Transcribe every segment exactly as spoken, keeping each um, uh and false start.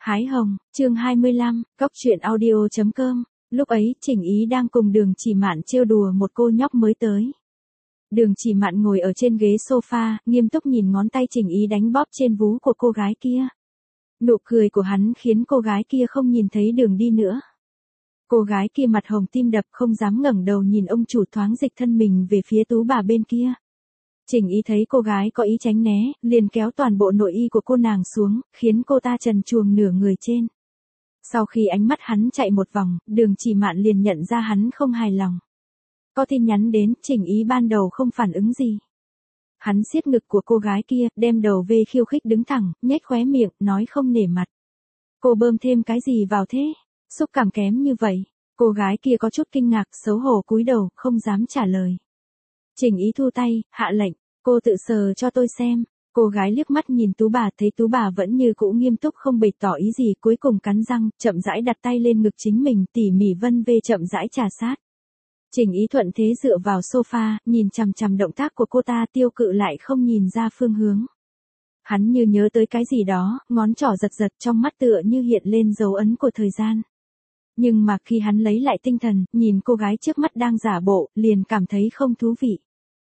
Hái hồng, chương hai mươi lăm, cóc truyện audio chấm com. Lúc ấy, Trình Ý đang cùng Đường Chỉ Mạn trêu đùa một cô nhóc mới tới. Đường Chỉ Mạn ngồi ở trên ghế sofa, nghiêm túc nhìn ngón tay Trình Ý đánh bóp trên vú của cô gái kia. Nụ cười của hắn khiến cô gái kia không nhìn thấy đường đi nữa. Cô gái kia mặt hồng tim đập không dám ngẩng đầu nhìn ông chủ, thoáng dịch thân mình về phía tú bà bên kia. Trình Ý thấy cô gái có ý tránh né, liền kéo toàn bộ nội y của cô nàng xuống, khiến cô ta trần truồng nửa người trên. Sau khi ánh mắt hắn chạy một vòng, Đường Chỉ Mạn liền nhận ra hắn không hài lòng. Có tin nhắn đến, Trình Ý ban đầu không phản ứng gì. Hắn siết ngực của cô gái kia, đem đầu về khiêu khích đứng thẳng, nhếch khóe miệng, nói không nể mặt. Cô bơm thêm cái gì vào thế? Xúc cảm kém như vậy. Cô gái kia có chút kinh ngạc, xấu hổ cúi đầu, không dám trả lời. Trình Ý thu tay, hạ lệnh, cô tự sờ cho tôi xem. Cô gái liếc mắt nhìn tú bà, thấy tú bà vẫn như cũ nghiêm túc không bày tỏ ý gì, cuối cùng cắn răng, chậm rãi đặt tay lên ngực chính mình, tỉ mỉ vân vê chậm rãi trà sát. Trình Ý thuận thế dựa vào sofa, nhìn chằm chằm động tác của cô ta, tiêu cự lại không nhìn ra phương hướng. Hắn như nhớ tới cái gì đó, ngón trỏ giật giật, trong mắt tựa như hiện lên dấu ấn của thời gian. Nhưng mà khi hắn lấy lại tinh thần, nhìn cô gái trước mắt đang giả bộ, liền cảm thấy không thú vị.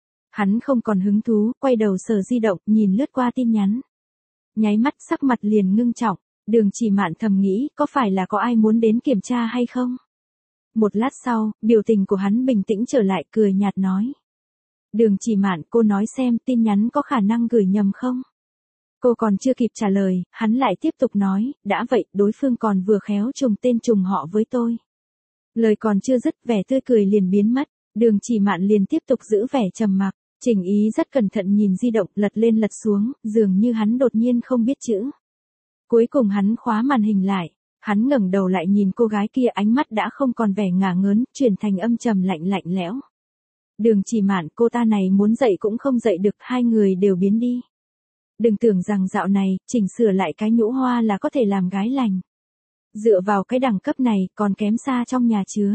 Hắn không còn hứng thú, quay đầu sờ di động, nhìn lướt qua tin nhắn. Nháy mắt sắc mặt liền ngưng trọng, Đường Chỉ Mạn thầm nghĩ, có phải là có ai muốn đến kiểm tra hay không? Một lát sau, biểu tình của hắn bình tĩnh trở lại, cười nhạt nói. Đường Chỉ Mạn, cô nói xem tin nhắn có khả năng gửi nhầm không? Cô còn chưa kịp trả lời, hắn lại tiếp tục nói, đã vậy, đối phương còn vừa khéo trùng tên trùng họ với tôi. Lời còn chưa dứt, vẻ tươi cười liền biến mất, Đường Chỉ Mạn liền tiếp tục giữ vẻ trầm mặc. Trình Ý rất cẩn thận nhìn di động, lật lên lật xuống, dường như hắn đột nhiên không biết chữ. Cuối cùng hắn khóa màn hình lại, hắn ngẩng đầu lại nhìn cô gái kia, ánh mắt đã không còn vẻ ngả ngớn, chuyển thành âm trầm lạnh lạnh lẽo. Đường Chỉ Mạn, cô ta này muốn dậy cũng không dậy được, hai người đều biến đi. Đừng tưởng rằng dạo này, chỉnh sửa lại cái nhũ hoa là có thể làm gái lành. Dựa vào cái đẳng cấp này, còn kém xa trong nhà chứa.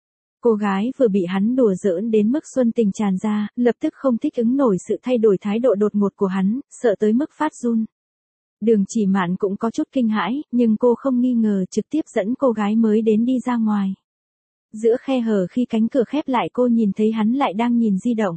Cô gái vừa bị hắn đùa giỡn đến mức xuân tình tràn ra, lập tức không thích ứng nổi sự thay đổi thái độ đột ngột của hắn, sợ tới mức phát run. Đường Chỉ Mạn cũng có chút kinh hãi, nhưng cô không nghi ngờ, trực tiếp dẫn cô gái mới đến đi ra ngoài. Giữa khe hở khi cánh cửa khép lại, cô nhìn thấy hắn lại đang nhìn di động.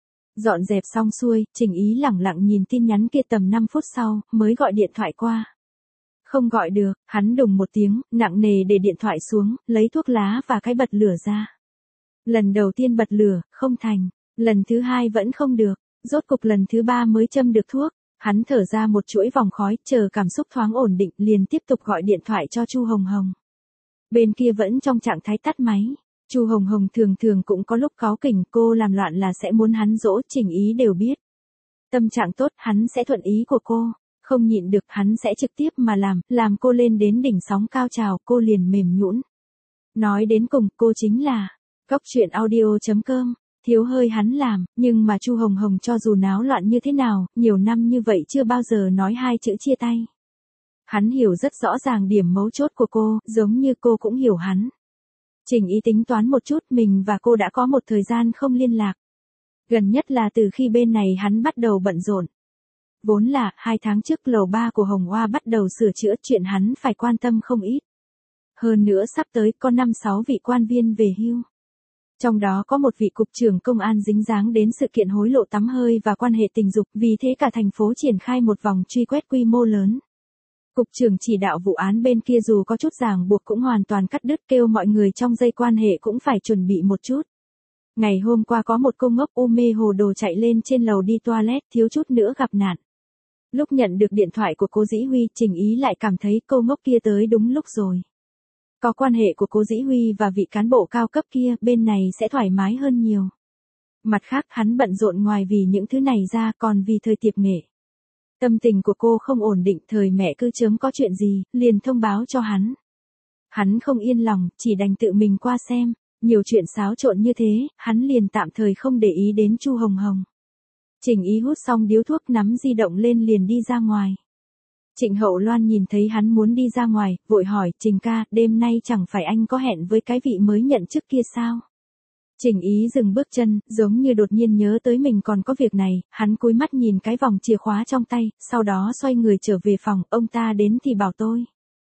Dọn dẹp xong xuôi, Trình Ý lẳng lặng nhìn tin nhắn kia, tầm năm phút sau, mới gọi điện thoại qua. Không gọi được, hắn đùng một tiếng, nặng nề để điện thoại xuống, lấy thuốc lá và cái bật lửa ra. Lần đầu tiên bật lửa, không thành. Lần thứ hai vẫn không được. Rốt cục lần thứ ba mới châm được thuốc. Hắn thở ra một chuỗi vòng khói, chờ cảm xúc thoáng ổn định, liền tiếp tục gọi điện thoại cho Chu Hồng Hồng. Bên kia vẫn trong trạng thái tắt máy. Chu Hồng Hồng thường thường cũng có lúc cáu kỉnh, cô làm loạn là sẽ muốn hắn dỗ, Trình Ý đều biết. Tâm trạng tốt, hắn sẽ thuận ý của cô. Không nhịn được, hắn sẽ trực tiếp mà làm, làm cô lên đến đỉnh sóng cao trào, cô liền mềm nhũn. Nói đến cùng, cô chính là cóc truyện audio chấm com. Thiếu hơi hắn làm, nhưng mà Chu Hồng Hồng cho dù náo loạn như thế nào, nhiều năm như vậy chưa bao giờ nói hai chữ chia tay. Hắn hiểu rất rõ ràng điểm mấu chốt của cô, giống như cô cũng hiểu hắn. Trình Ý tính toán một chút, mình và cô đã có một thời gian không liên lạc. Gần nhất là từ khi bên này hắn bắt đầu bận rộn. Vốn là, hai tháng trước lầu ba của Hồng Hoa bắt đầu sửa chữa, chuyện hắn phải quan tâm không ít. Hơn nữa sắp tới có năm sáu vị quan viên về hưu. Trong đó có một vị cục trưởng công an dính dáng đến sự kiện hối lộ tắm hơi và quan hệ tình dục, vì thế cả thành phố triển khai một vòng truy quét quy mô lớn. Cục trưởng chỉ đạo vụ án bên kia dù có chút ràng buộc cũng hoàn toàn cắt đứt, kêu mọi người trong dây quan hệ cũng phải chuẩn bị một chút. Ngày hôm qua có một cô ngốc u mê hồ đồ chạy lên trên lầu đi toilet, thiếu chút nữa gặp nạn. Lúc nhận được điện thoại của cô Dĩ Huy, Trình Ý lại cảm thấy cô ngốc kia tới đúng lúc rồi. Có quan hệ của cô Dĩ Huy và vị cán bộ cao cấp kia, bên này sẽ thoải mái hơn nhiều. Mặt khác, hắn bận rộn ngoài vì những thứ này ra, còn vì thời tiệp nghệ. Tâm tình của cô không ổn định, thời mẹ cứ chớm có chuyện gì, liền thông báo cho hắn. Hắn không yên lòng, chỉ đành tự mình qua xem. Nhiều chuyện xáo trộn như thế, hắn liền tạm thời không để ý đến Chu Hồng Hồng. Trình Ý hút xong điếu thuốc, nắm di động lên liền đi ra ngoài. Trịnh Hậu Loan nhìn thấy hắn muốn đi ra ngoài, vội hỏi, Trình ca, đêm nay chẳng phải anh có hẹn với cái vị mới nhận chức kia sao? Trình Ý dừng bước chân, giống như đột nhiên nhớ tới mình còn có việc này, hắn cúi mắt nhìn cái vòng chìa khóa trong tay, sau đó xoay người trở về phòng, ông ta đến thì bảo tôi.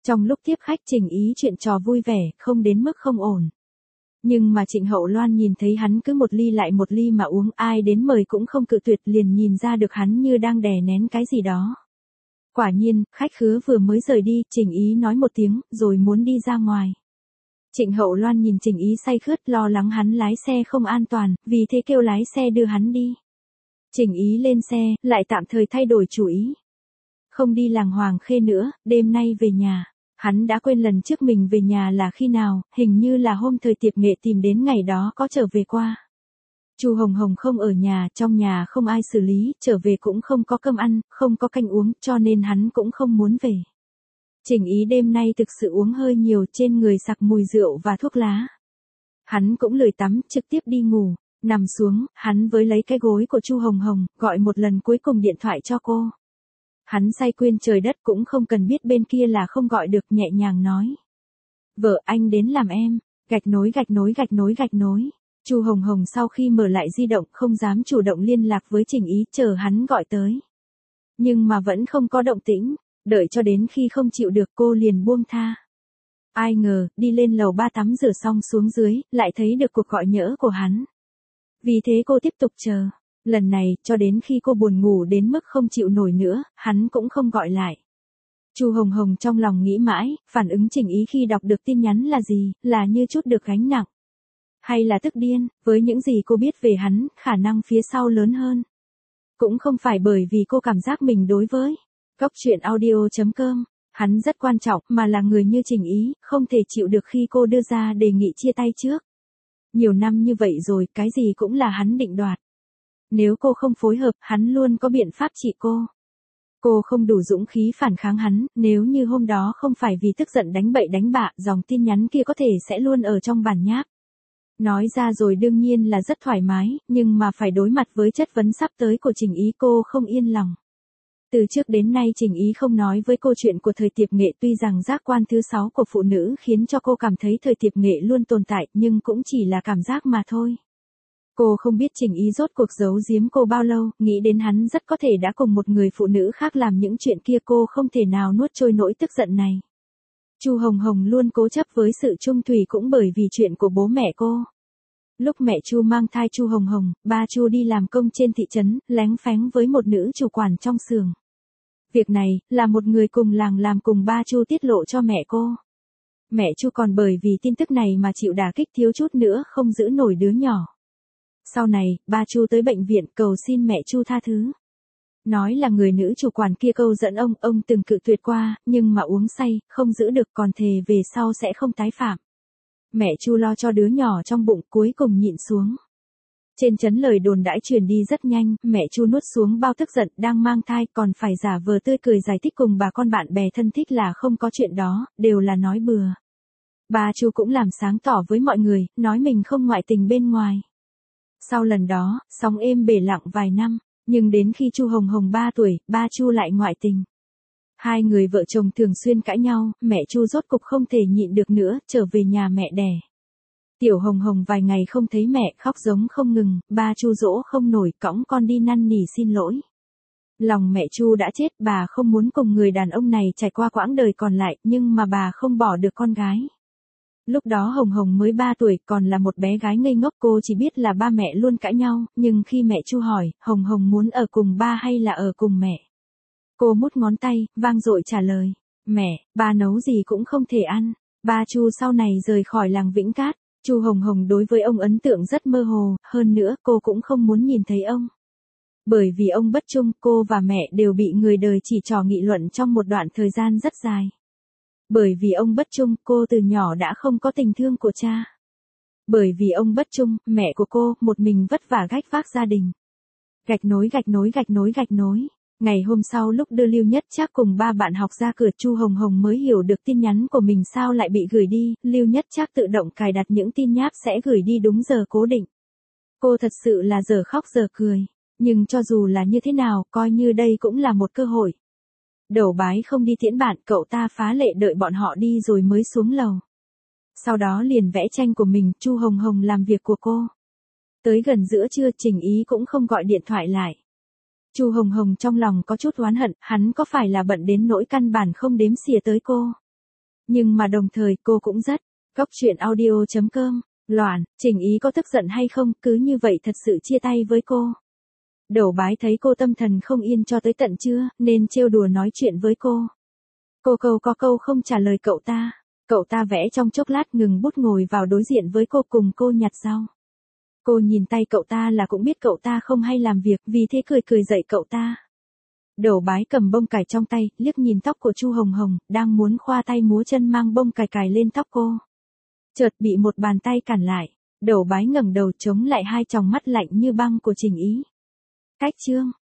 Trong lúc tiếp khách Trình Ý chuyện trò vui vẻ, không đến mức không ổn. Nhưng mà Trịnh Hậu Loan nhìn thấy hắn cứ một ly lại một ly mà uống, ai đến mời cũng không cự tuyệt, liền nhìn ra được hắn như đang đè nén cái gì đó. Quả nhiên, khách khứa vừa mới rời đi, Trình Ý nói một tiếng, rồi muốn đi ra ngoài. Trịnh Hậu Loan nhìn Trình Ý say khướt, lo lắng hắn lái xe không an toàn, vì thế kêu lái xe đưa hắn đi. Trình Ý lên xe, lại tạm thời thay đổi chủ ý. Không đi làng Hoàng Khê nữa, đêm nay về nhà. Hắn đã quên lần trước mình về nhà là khi nào, hình như là hôm thời tiệc nghệ tìm đến ngày đó có trở về qua. Chu Hồng Hồng không ở nhà, trong nhà không ai xử lý, trở về cũng không có cơm ăn, không có canh uống, cho nên hắn cũng không muốn về. Trình Ý đêm nay thực sự uống hơi nhiều, trên người sặc mùi rượu và thuốc lá. Hắn cũng lười tắm, trực tiếp đi ngủ, nằm xuống, hắn với lấy cái gối của Chu Hồng Hồng, gọi một lần cuối cùng điện thoại cho cô. Hắn say quên trời đất cũng không cần biết bên kia là không gọi được, nhẹ nhàng nói. Vợ anh đến làm em, gạch nối gạch nối gạch nối gạch nối. Chu Hồng Hồng sau khi mở lại di động không dám chủ động liên lạc với Trình Ý, chờ hắn gọi tới. Nhưng mà vẫn không có động tĩnh, đợi cho đến khi không chịu được cô liền buông tha. Ai ngờ, đi lên lầu ba tắm rửa xong xuống dưới, lại thấy được cuộc gọi nhỡ của hắn. Vì thế cô tiếp tục chờ. Lần này, cho đến khi cô buồn ngủ đến mức không chịu nổi nữa, hắn cũng không gọi lại. Chu Hồng Hồng trong lòng nghĩ mãi, phản ứng Trình Ý khi đọc được tin nhắn là gì, là như chút được gánh nặng. Hay là tức điên, với những gì cô biết về hắn, khả năng phía sau lớn hơn. Cũng không phải bởi vì cô cảm giác mình đối với Cóc Truyện Audio chấm com, hắn rất quan trọng, mà là người như Trình Ý, không thể chịu được khi cô đưa ra đề nghị chia tay trước. Nhiều năm như vậy rồi, cái gì cũng là hắn định đoạt. Nếu cô không phối hợp, hắn luôn có biện pháp trị cô. Cô không đủ dũng khí phản kháng hắn, nếu như hôm đó không phải vì tức giận đánh bậy đánh bạ, dòng tin nhắn kia có thể sẽ luôn ở trong bản nháp. Nói ra rồi đương nhiên là rất thoải mái, nhưng mà phải đối mặt với chất vấn sắp tới của Trình Ý cô không yên lòng. Từ trước đến nay Trình Ý không nói với cô chuyện của thời tiệp nghệ, tuy rằng giác quan thứ sáu của phụ nữ khiến cho cô cảm thấy thời tiệp nghệ luôn tồn tại, nhưng cũng chỉ là cảm giác mà thôi. Cô không biết Trình Ý rốt cuộc giấu giếm cô bao lâu, nghĩ đến hắn rất có thể đã cùng một người phụ nữ khác làm những chuyện kia, cô không thể nào nuốt trôi nỗi tức giận này. Chu Hồng Hồng luôn cố chấp với sự chung thủy cũng bởi vì chuyện của bố mẹ cô. Lúc mẹ Chu mang thai Chu Hồng Hồng, ba Chu đi làm công trên thị trấn, lén phén với một nữ chủ quản trong xưởng. Việc này, là một người cùng làng làm cùng ba Chu tiết lộ cho mẹ cô. Mẹ Chu còn bởi vì tin tức này mà chịu đả kích, thiếu chút nữa không giữ nổi đứa nhỏ. Sau này, ba Chu tới bệnh viện cầu xin mẹ Chu tha thứ. Nói là người nữ chủ quản kia câu dẫn ông, ông từng cự tuyệt qua, nhưng mà uống say, không giữ được, còn thề về sau sẽ không tái phạm. Mẹ Chu lo cho đứa nhỏ trong bụng, cuối cùng nhịn xuống. Trên trấn lời đồn đãi truyền đi rất nhanh, mẹ Chu nuốt xuống bao tức giận, đang mang thai còn phải giả vờ tươi cười giải thích cùng bà con bạn bè thân thích là không có chuyện đó, đều là nói bừa. Bà Chu cũng làm sáng tỏ với mọi người, nói mình không ngoại tình bên ngoài. Sau lần đó, sóng êm bể lặng vài năm, nhưng đến khi Chu Hồng Hồng ba tuổi, ba Chu lại ngoại tình. Hai người vợ chồng thường xuyên cãi nhau, mẹ Chu rốt cục không thể nhịn được nữa, trở về nhà mẹ đẻ. Tiểu Hồng Hồng vài ngày không thấy mẹ, khóc giống không ngừng, ba Chu dỗ không nổi, cõng con đi năn nỉ xin lỗi. Lòng mẹ Chu đã chết, bà không muốn cùng người đàn ông này trải qua quãng đời còn lại, nhưng mà bà không bỏ được con gái. Lúc đó Hồng Hồng mới ba tuổi, còn là một bé gái ngây ngốc, cô chỉ biết là ba mẹ luôn cãi nhau, nhưng khi mẹ Chu hỏi, Hồng Hồng muốn ở cùng ba hay là ở cùng mẹ? Cô mút ngón tay, vang dội trả lời, mẹ, ba nấu gì cũng không thể ăn. Ba Chu sau này rời khỏi làng Vĩnh Cát, Chu Hồng Hồng đối với ông ấn tượng rất mơ hồ, hơn nữa cô cũng không muốn nhìn thấy ông. Bởi vì ông bất trung, cô và mẹ đều bị người đời chỉ trỏ nghị luận trong một đoạn thời gian rất dài. Bởi vì ông bất trung, cô từ nhỏ đã không có tình thương của cha. Bởi vì ông bất trung, mẹ của cô, một mình vất vả gánh vác gia đình. Gạch nối gạch nối gạch nối gạch nối. Ngày hôm sau lúc đưa Lưu Nhất Trác cùng ba bạn học ra cửa, Chu Hồng Hồng mới hiểu được tin nhắn của mình sao lại bị gửi đi, Lưu Nhất Trác tự động cài đặt những tin nháp sẽ gửi đi đúng giờ cố định. Cô thật sự là giờ khóc giờ cười, nhưng cho dù là như thế nào, coi như đây cũng là một cơ hội. Đẩu bái không đi tiễn bạn, cậu ta phá lệ đợi bọn họ đi rồi mới xuống lầu. Sau đó liền vẽ tranh của mình, Chu Hồng Hồng làm việc của cô. Tới gần giữa trưa, Trình Ý cũng không gọi điện thoại lại. Chu Hồng Hồng trong lòng có chút oán hận, hắn có phải là bận đến nỗi căn bản không đếm xỉa tới cô. Nhưng mà đồng thời cô cũng rất. Cóc truyện audio chấm com. Loạn, Trình Ý có tức giận hay không, cứ như vậy thật sự chia tay với cô. Đẩu Bái thấy cô tâm thần không yên cho tới tận trưa, nên trêu đùa nói chuyện với cô. Cô câu có câu không trả lời cậu ta. Cậu ta vẽ trong chốc lát ngừng bút ngồi vào đối diện với cô cùng cô nhặt rau. Cô nhìn tay cậu ta là cũng biết cậu ta không hay làm việc, vì thế cười cười dạy cậu ta. Đẩu Bái cầm bông cải trong tay, liếc nhìn tóc của Chu Hồng Hồng, đang muốn khoa tay múa chân mang bông cải cài lên tóc cô. Chợt bị một bàn tay cản lại. Đẩu Bái ngẩng đầu chống lại hai tròng mắt lạnh như băng của Trình Ý. Cách chương.